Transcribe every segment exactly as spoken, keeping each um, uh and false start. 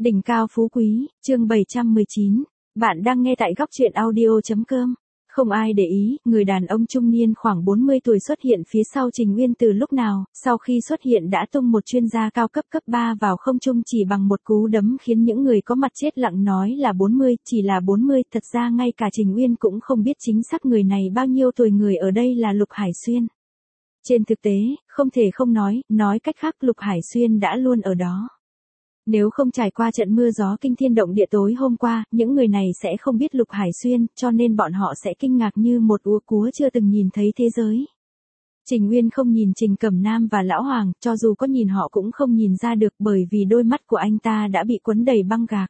Đỉnh cao phú quý, chương bảy trăm mười chín. Bạn đang nghe tại góc truyện audio chấm com. Không ai để ý, người đàn ông trung niên khoảng bốn mươi tuổi xuất hiện phía sau Trình Uyên từ lúc nào, sau khi xuất hiện đã tung một chuyên gia cao cấp cấp ba vào không trung chỉ bằng một cú đấm khiến những người có mặt chết lặng nói là bốn mươi, chỉ là bốn mươi, thật ra ngay cả Trình Uyên cũng không biết chính xác người này bao nhiêu tuổi, người ở đây là Lục Hải Xuyên. Trên thực tế, không thể không nói, nói cách khác Lục Hải Xuyên đã luôn ở đó. Nếu không trải qua trận mưa gió kinh thiên động địa tối hôm qua, những người này sẽ không biết Lục Hải Xuyên, cho nên bọn họ sẽ kinh ngạc như một úa cúa chưa từng nhìn thấy thế giới. Trình Uyên không nhìn Trình Cẩm Nam và Lão Hoàng, cho dù có nhìn họ cũng không nhìn ra được bởi vì đôi mắt của anh ta đã bị quấn đầy băng gạc.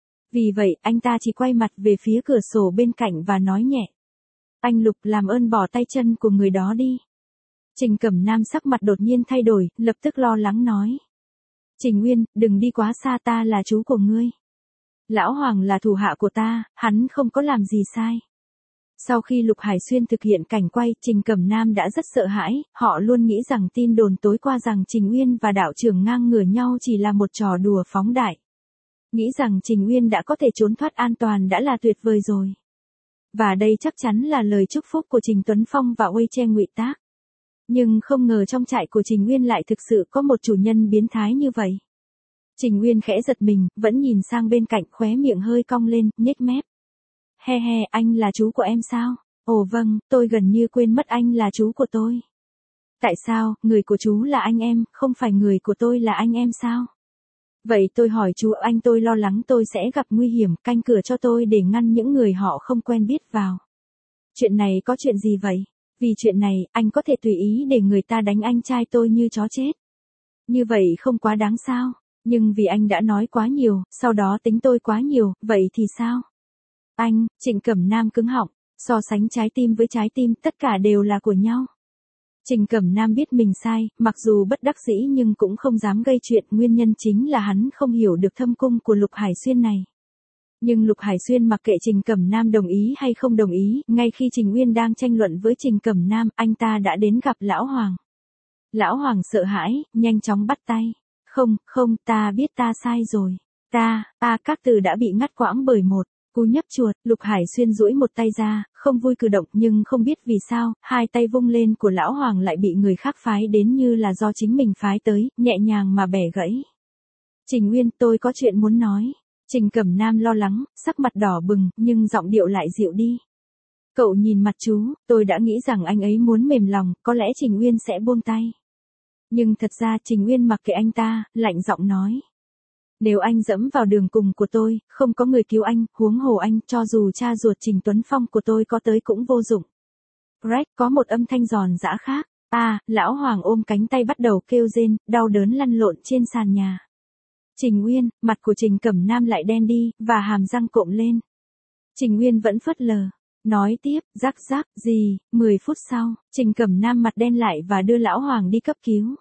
Vì vậy, anh ta chỉ quay mặt về phía cửa sổ bên cạnh và nói nhẹ. Anh Lục, làm ơn bỏ tay chân của người đó đi. Trình Cẩm Nam sắc mặt đột nhiên thay đổi, lập tức lo lắng nói. Trình Uyên, đừng đi quá xa, ta là chú của ngươi. Lão Hoàng là thủ hạ của ta, hắn không có làm gì sai. Sau khi Lục Hải Xuyên thực hiện cảnh quay, Trình Cẩm Nam đã rất sợ hãi, họ luôn nghĩ rằng tin đồn tối qua rằng Trình Uyên và đạo trưởng ngang ngửa nhau chỉ là một trò đùa phóng đại. Nghĩ rằng Trình Uyên đã có thể trốn thoát an toàn đã là tuyệt vời rồi. Và đây chắc chắn là lời chúc phúc của Trình Tuấn Phong và Uy Che ngụy tác. Nhưng không ngờ trong trại của Trình Uyên lại thực sự có một chủ nhân biến thái như vậy. Trình Uyên khẽ giật mình, vẫn nhìn sang bên cạnh, khóe miệng hơi cong lên, nhếch mép. He he, anh là chú của em sao? Ồ vâng, tôi gần như quên mất anh là chú của tôi. Tại sao, người của chú là anh em, không phải người của tôi là anh em sao? Vậy tôi hỏi chú, anh tôi lo lắng tôi sẽ gặp nguy hiểm, canh cửa cho tôi để ngăn những người họ không quen biết vào. Chuyện này có chuyện gì vậy? Vì chuyện này, anh có thể tùy ý để người ta đánh anh trai tôi như chó chết. Như vậy không quá đáng sao? Nhưng vì anh đã nói quá nhiều, sau đó tính tôi quá nhiều, vậy thì sao? Anh, Trình Cẩm Nam cứng họng, so sánh trái tim với trái tim, tất cả đều là của nhau. Trình Cẩm Nam biết mình sai, mặc dù bất đắc dĩ nhưng cũng không dám gây chuyện, nguyên nhân chính là hắn không hiểu được thâm cung của Lục Hải Xuyên này. Nhưng Lục Hải Xuyên mặc kệ Trình Cẩm Nam đồng ý hay không đồng ý, ngay khi Trình Uyên đang tranh luận với Trình Cẩm Nam, anh ta đã đến gặp Lão Hoàng. Lão Hoàng sợ hãi, nhanh chóng bắt tay. Không, không, ta biết ta sai rồi. Ta, ta các từ đã bị ngắt quãng bởi một cú nhấp chuột. Lục Hải Xuyên duỗi một tay ra, không vui cử động, nhưng không biết vì sao, hai tay vung lên của Lão Hoàng lại bị người khác phái đến như là do chính mình phái tới, nhẹ nhàng mà bẻ gãy. Trình Uyên, tôi có chuyện muốn nói. Trình Cẩm Nam lo lắng, sắc mặt đỏ bừng, nhưng giọng điệu lại dịu đi. Cậu nhìn mặt chú, tôi đã nghĩ rằng anh ấy muốn mềm lòng, có lẽ Trình Uyên sẽ buông tay. Nhưng thật ra Trình Uyên mặc kệ anh ta, lạnh giọng nói. Nếu anh dẫm vào đường cùng của tôi, không có người cứu anh, huống hồ anh, cho dù cha ruột Trình Tuấn Phong của tôi có tới cũng vô dụng. Rách, có một âm thanh giòn giã khác. À, Lão Hoàng ôm cánh tay bắt đầu kêu rên, đau đớn lăn lộn trên sàn nhà. Trình Uyên, mặt của Trình Cẩm Nam lại đen đi, và hàm răng cộm lên. Trình Uyên vẫn phớt lờ. Nói tiếp, rắc rắc, gì, mười phút sau, Trình Cẩm Nam mặt đen lại và đưa Lão Hoàng đi cấp cứu.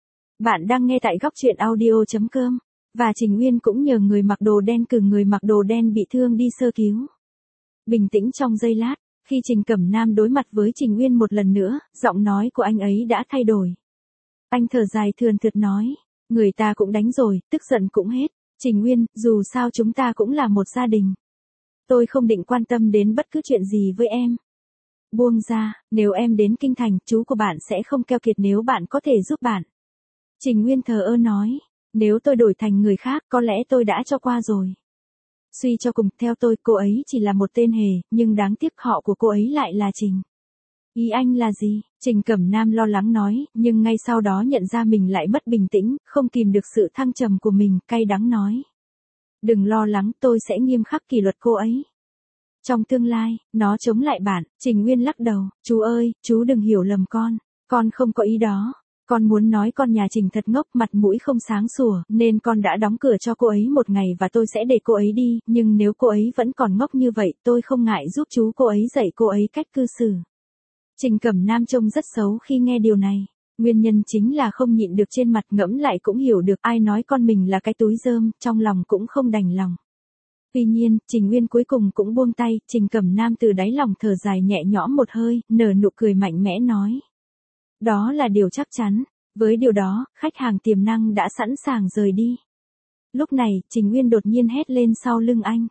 Bạn đang nghe tại góc truyện audio chấm com. Và Trình Uyên cũng nhờ người mặc đồ đen cử người mặc đồ đen bị thương đi sơ cứu. Bình tĩnh trong giây lát, khi Trình Cẩm Nam đối mặt với Trình Uyên một lần nữa, giọng nói của anh ấy đã thay đổi. Anh thở dài thườn thượt nói. Người ta cũng đánh rồi, tức giận cũng hết. Trình Uyên, dù sao chúng ta cũng là một gia đình. Tôi không định quan tâm đến bất cứ chuyện gì với em. Buông ra, nếu em đến kinh thành, chú của bạn sẽ không keo kiệt nếu bạn có thể giúp bạn. Trình Uyên thờ ơ nói, nếu tôi đổi thành người khác, có lẽ tôi đã cho qua rồi. Suy cho cùng, theo tôi, cô ấy chỉ là một tên hề, nhưng đáng tiếc họ của cô ấy lại là Trình. Ý anh là gì? Trình Cẩm Nam lo lắng nói, nhưng ngay sau đó nhận ra mình lại mất bình tĩnh, không kìm được sự thăng trầm của mình, cay đắng nói. Đừng lo lắng, tôi sẽ nghiêm khắc kỷ luật cô ấy. Trong tương lai, nó chống lại bạn. Trình Uyên lắc đầu, chú ơi, chú đừng hiểu lầm con, con không có ý đó. Con muốn nói con nhà Trình thật ngốc, mặt mũi không sáng sủa, nên con đã đóng cửa cho cô ấy một ngày và tôi sẽ để cô ấy đi, nhưng nếu cô ấy vẫn còn ngốc như vậy, tôi không ngại giúp chú cô ấy dạy cô ấy cách cư xử. Trình Cẩm Nam trông rất xấu khi nghe điều này. Nguyên nhân chính là không nhịn được, trên mặt ngẫm lại cũng hiểu được, ai nói con mình là cái túi rơm, trong lòng cũng không đành lòng. Tuy nhiên, Trình Uyên cuối cùng cũng buông tay, Trình Cẩm Nam từ đáy lòng thở dài nhẹ nhõm một hơi, nở nụ cười mạnh mẽ nói. Đó là điều chắc chắn. Với điều đó, khách hàng tiềm năng đã sẵn sàng rời đi. Lúc này, Trình Nguyên đột nhiên hét lên sau lưng anh.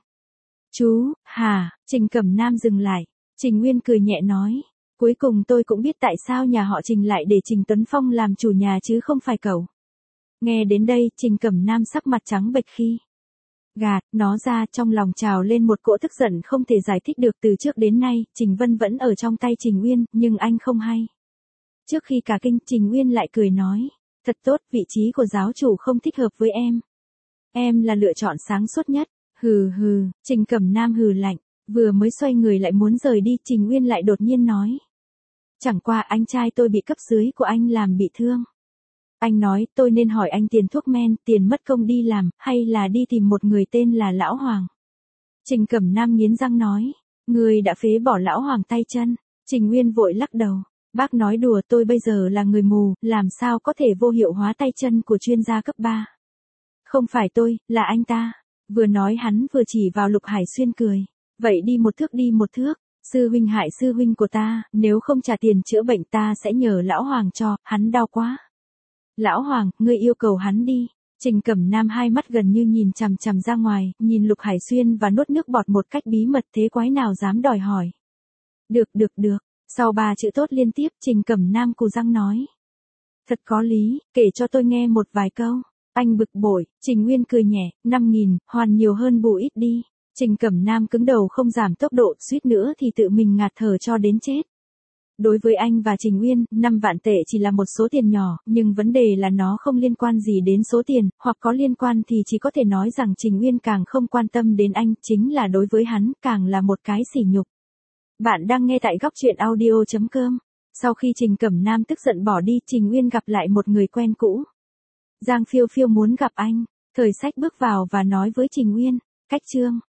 Chú, hả, Trình Cẩm Nam dừng lại. Trình Nguyên cười nhẹ nói. Cuối cùng tôi cũng biết tại sao nhà họ Trình lại để Trình Tuấn Phong làm chủ nhà chứ không phải cậu. Nghe đến đây, Trình Cẩm Nam sắc mặt trắng bệch khi gạt nó ra, trong lòng trào lên một cỗ tức giận không thể giải thích được. Từ trước đến nay, Trình Vân vẫn ở trong tay Trình Nguyên, nhưng anh không hay. Trước khi cả kinh, Trình Nguyên lại cười nói. Thật tốt, vị trí của giáo chủ không thích hợp với em. Em là lựa chọn sáng suốt nhất. Hừ hừ, Trình Cẩm Nam hừ lạnh, vừa mới xoay người lại muốn rời đi, Trình Nguyên lại đột nhiên nói. Chẳng qua anh trai tôi bị cấp dưới của anh làm bị thương. Anh nói tôi nên hỏi anh tiền thuốc men, tiền mất công đi làm, hay là đi tìm một người tên là Lão Hoàng. Trình Cẩm Nam nghiến răng nói. Người đã phế bỏ Lão Hoàng tay chân. Trình Nguyên vội lắc đầu. Bác nói đùa, tôi bây giờ là người mù, làm sao có thể vô hiệu hóa tay chân của chuyên gia cấp ba. Không phải tôi, là anh ta. Vừa nói hắn vừa chỉ vào Lục Hải Xuyên cười. Vậy đi một thước đi một thước. Sư huynh hại sư huynh của ta, nếu không trả tiền chữa bệnh ta sẽ nhờ Lão Hoàng cho, hắn đau quá. Lão Hoàng, ngươi yêu cầu hắn đi. Trình Cẩm Nam hai mắt gần như nhìn chằm chằm ra ngoài, nhìn Lục Hải Xuyên và nuốt nước bọt một cách bí mật, thế quái nào dám đòi hỏi. Được được được, sau ba chữ tốt liên tiếp, Trình Cẩm Nam cù răng nói. Thật có lý, kể cho tôi nghe một vài câu. Anh bực bội, Trình Nguyên cười nhẹ, năm nghìn, hoàn nhiều hơn bù ít đi. Trình Cẩm Nam cứng đầu không giảm tốc độ, suýt nữa thì tự mình ngạt thở cho đến chết. Đối với anh và Trình Nguyên, năm vạn tệ chỉ là một số tiền nhỏ, nhưng vấn đề là nó không liên quan gì đến số tiền, hoặc có liên quan thì chỉ có thể nói rằng Trình Nguyên càng không quan tâm đến anh, chính là đối với hắn, càng là một cái sỉ nhục. Bạn đang nghe tại góc truyện audio chấm com. Sau khi Trình Cẩm Nam tức giận bỏ đi, Trình Nguyên gặp lại một người quen cũ. Giang Phiêu Phiêu muốn gặp anh. Thời Sách bước vào và nói với Trình Nguyên, cách chương.